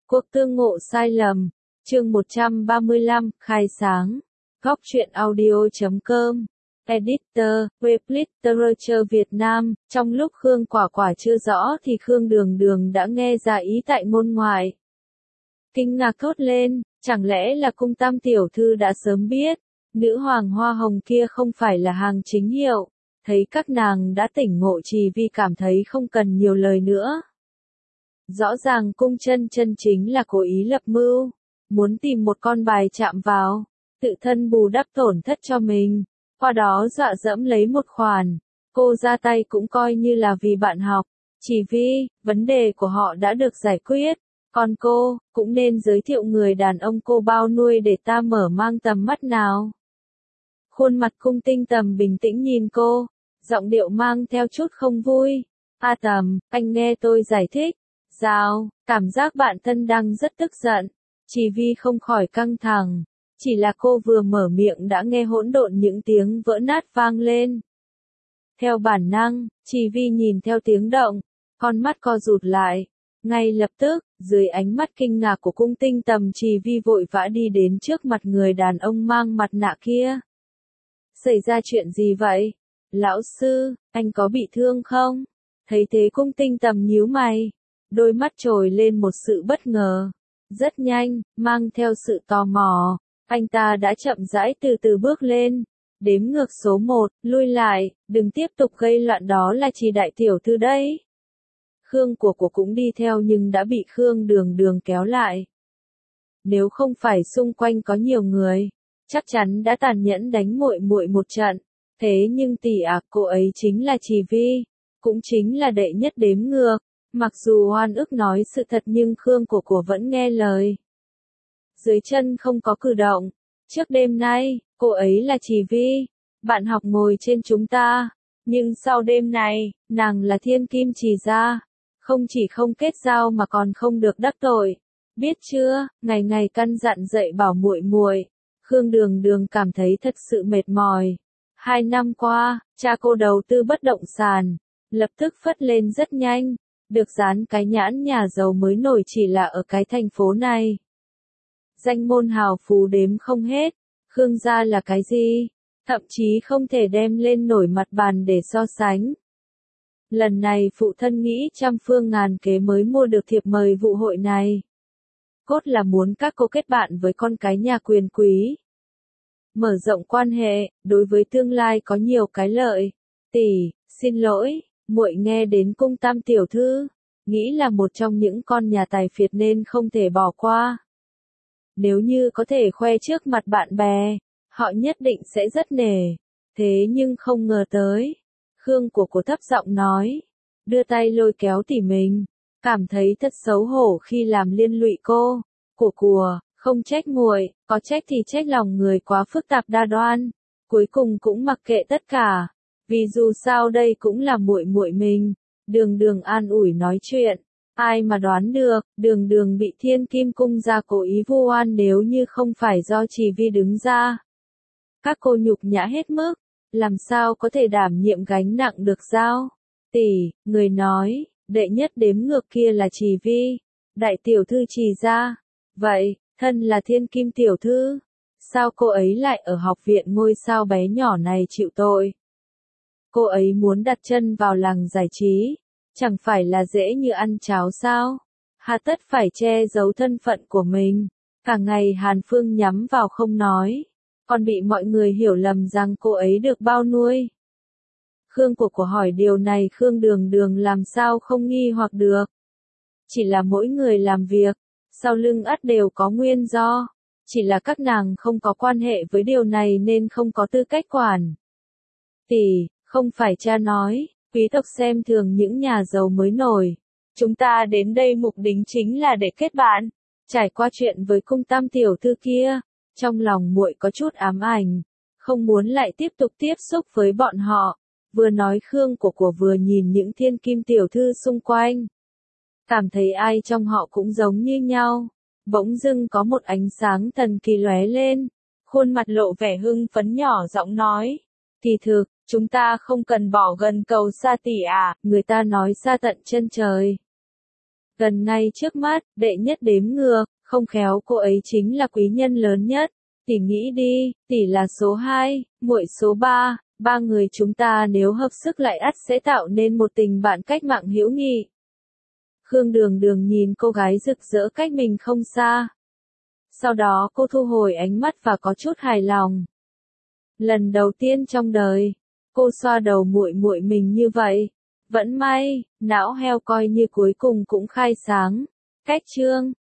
Cuộc tương ngộ sai lầm, chương 135, khai sáng. Góc truyện audio.com, Editor, Web Literature Việt Nam. Trong lúc Khương Quả Quả chưa rõ thì Khương Đường Đường đã nghe ra ý tại môn ngoại. Kinh ngạc thốt lên, chẳng lẽ là cung tam tiểu thư đã sớm biết, nữ hoàng hoa hồng kia không phải là hàng chính hiệu. Thấy các nàng đã tỉnh ngộ Trì Vi cảm thấy không cần nhiều lời nữa. Rõ ràng cung chân chân chính là cố ý lập mưu, muốn tìm một con bài chạm vào, tự thân bù đắp tổn thất cho mình, qua đó dọa dẫm lấy một khoản. Cô ra tay cũng coi như là vì bạn học. Trì Vi, vấn đề của họ đã được giải quyết, còn cô, cũng nên giới thiệu người đàn ông cô bao nuôi để ta mở mang tầm mắt nào. Khuôn mặt Cung Tinh Tầm bình tĩnh nhìn cô, giọng điệu mang theo chút không vui. A Tầm, anh nghe tôi giải thích. Sao, cảm giác bạn thân đang rất tức giận. Trì Vi không khỏi căng thẳng, chỉ là cô vừa mở miệng đã nghe hỗn độn những tiếng vỡ nát vang lên. Theo bản năng, Trì Vi nhìn theo tiếng động, con mắt co rụt lại. Ngay lập tức, dưới ánh mắt kinh ngạc của Cung Tinh Tầm, Trì Vi vội vã đi đến trước mặt người đàn ông mang mặt nạ kia. Xảy ra chuyện gì vậy? Lão sư, anh có bị thương không? Thấy thế Cung Tinh Tầm nhíu mày, đôi mắt trồi lên một sự bất ngờ. Rất nhanh, mang theo sự tò mò, anh ta đã chậm rãi từ từ bước lên. Đếm ngược số 1, lui lại, đừng tiếp tục gây loạn, đó là Trì đại tiểu thư đấy. Khương của cũng đi theo nhưng đã bị Khương Đường Đường kéo lại. Nếu không phải xung quanh có nhiều người, chắc chắn đã tàn nhẫn đánh muội muội một trận. Thế nhưng tỷ cô ấy chính là Trì Vi, cũng chính là đệ nhất đếm ngược. Mặc dù oan ức nói sự thật nhưng Khương của vẫn nghe lời. Dưới chân không có cử động. Trước đêm nay, cô ấy là Trì Vi, bạn học ngồi trên chúng ta. Nhưng sau đêm này, nàng là thiên kim Trì gia. Không chỉ không kết giao mà còn không được đắc tội. Biết chưa, ngày ngày căn dặn dạy bảo muội muội. Khương Đường Đường cảm thấy thật sự mệt mỏi. 2 năm qua, cha cô đầu tư bất động sản, lập tức phất lên rất nhanh. Được dán cái nhãn nhà giàu mới nổi chỉ là ở cái thành phố này. Danh môn hào phú đếm không hết. Khương gia là cái gì? Thậm chí không thể đem lên nổi mặt bàn để so sánh. Lần này phụ thân nghĩ trăm phương ngàn kế mới mua được thiệp mời vụ hội này. Cốt là muốn các cô kết bạn với con cái nhà quyền quý. Mở rộng quan hệ, đối với tương lai có nhiều cái lợi. Tỷ, xin lỗi. Muội nghe đến cung tam tiểu thư, nghĩ là một trong những con nhà tài phiệt nên không thể bỏ qua. Nếu như có thể khoe trước mặt bạn bè, họ nhất định sẽ rất nể. Thế nhưng không ngờ tới. Khương của thấp giọng nói, đưa tay lôi kéo tỷ mình, cảm thấy thật xấu hổ khi làm liên lụy cô. Không trách muội, có trách thì trách lòng người quá phức tạp đa đoan. Cuối cùng cũng mặc kệ tất cả. Vì dù sao đây cũng là muội muội mình. Đường Đường an ủi nói chuyện. Ai mà đoán được, Đường Đường bị Thiên Kim cung gia cố ý vu oan nếu như không phải do Trì Vi đứng ra. Các cô nhục nhã hết mức, làm sao có thể đảm nhiệm gánh nặng được sao? Tỷ, người nói, đệ nhất đếm ngược kia là Trì Vi, đại tiểu thư Trì gia. Vậy, thân là Thiên Kim tiểu thư, sao cô ấy lại ở học viện ngôi sao bé nhỏ này chịu tội? Cô ấy muốn đặt chân vào làng giải trí, chẳng phải là dễ như ăn cháo sao? Hà tất phải che giấu thân phận của mình, cả ngày Hàn Phương nhắm vào không nói, còn bị mọi người hiểu lầm rằng cô ấy được bao nuôi. Khương của hỏi điều này Khương Đường Đường làm sao không nghi hoặc được. Chỉ là mỗi người làm việc, sau lưng ắt đều có nguyên do, chỉ là các nàng không có quan hệ với điều này nên không có tư cách quản. Tỷ, không phải cha nói, quý tộc xem thường những nhà giàu mới nổi. Chúng ta đến đây mục đích chính là để kết bạn. Trải qua chuyện với cung tam tiểu thư kia, trong lòng muội có chút ám ảnh, không muốn lại tiếp tục tiếp xúc với bọn họ. Vừa nói Khương của vừa nhìn những thiên kim tiểu thư xung quanh. Cảm thấy ai trong họ cũng giống như nhau. Bỗng dưng có một ánh sáng thần kỳ lóe lên. Khuôn mặt lộ vẻ hưng phấn nhỏ giọng nói. Kỳ thực, chúng ta không cần bỏ gần cầu xa tỷ à, người ta nói xa tận chân trời. Gần ngay trước mắt, đệ nhất đếm ngược, không khéo cô ấy chính là quý nhân lớn nhất. Tỷ nghĩ đi, tỷ là số 2, muội số 3, ba người chúng ta nếu hợp sức lại ắt sẽ tạo nên một tình bạn cách mạng hữu nghị. Khương Đường Đường nhìn cô gái rực rỡ cách mình không xa. Sau đó cô thu hồi ánh mắt và có chút hài lòng. Lần đầu tiên trong đời, cô xoa đầu muội muội mình như vậy. Vẫn may, não heo coi như cuối cùng cũng khai sáng. Cách chương